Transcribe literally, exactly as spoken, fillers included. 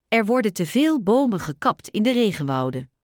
Er worden te veel bomen gekapt in de regenwouden.